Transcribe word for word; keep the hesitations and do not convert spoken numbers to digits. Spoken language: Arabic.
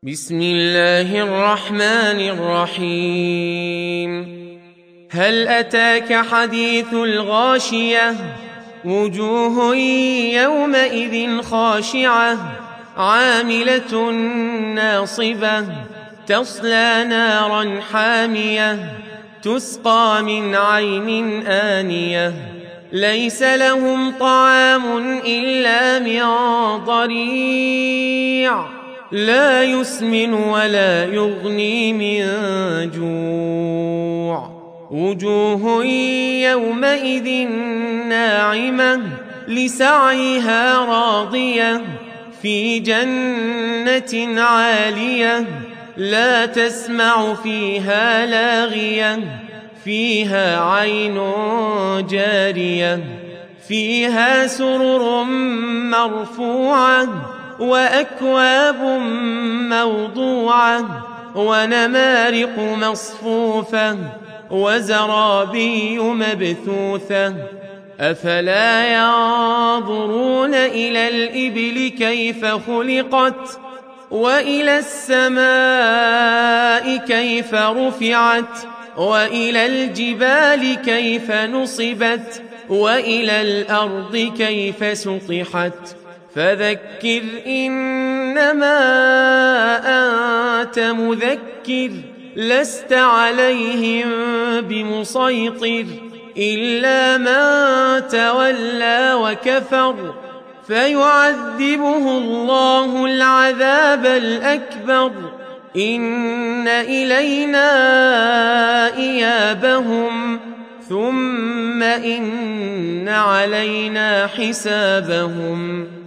بسم الله الرحمن الرحيم. هل أتاك حديث الغاشية؟ وجوه يومئذ خاشعة عاملة ناصبة تصلى نارا حامية تسقى من عين آنية ليس لهم طعام إلا من ضريع لا يسمن ولا يغني من جوع. وجوه يومئذ ناعمة لسعيها راضية في جنة عالية لا تسمع فيها لاغية فيها عين جارية فيها سرر مرفوعة وأكواب موضوعة ونمارق مصفوفة وزرابي مبثوثة أفلا ينظرون إلى الإبل كيف خلقت وإلى السماء كيف رفعت وإلى الجبال كيف نصبت وإلى الأرض كيف سطحت فذكر إنما أنت مذكر لست عليهم بمسيطر إلا من تولى وكفر فيعذبه الله العذاب الأكبر إن إلينا إيابهم ثم إن علينا حسابهم.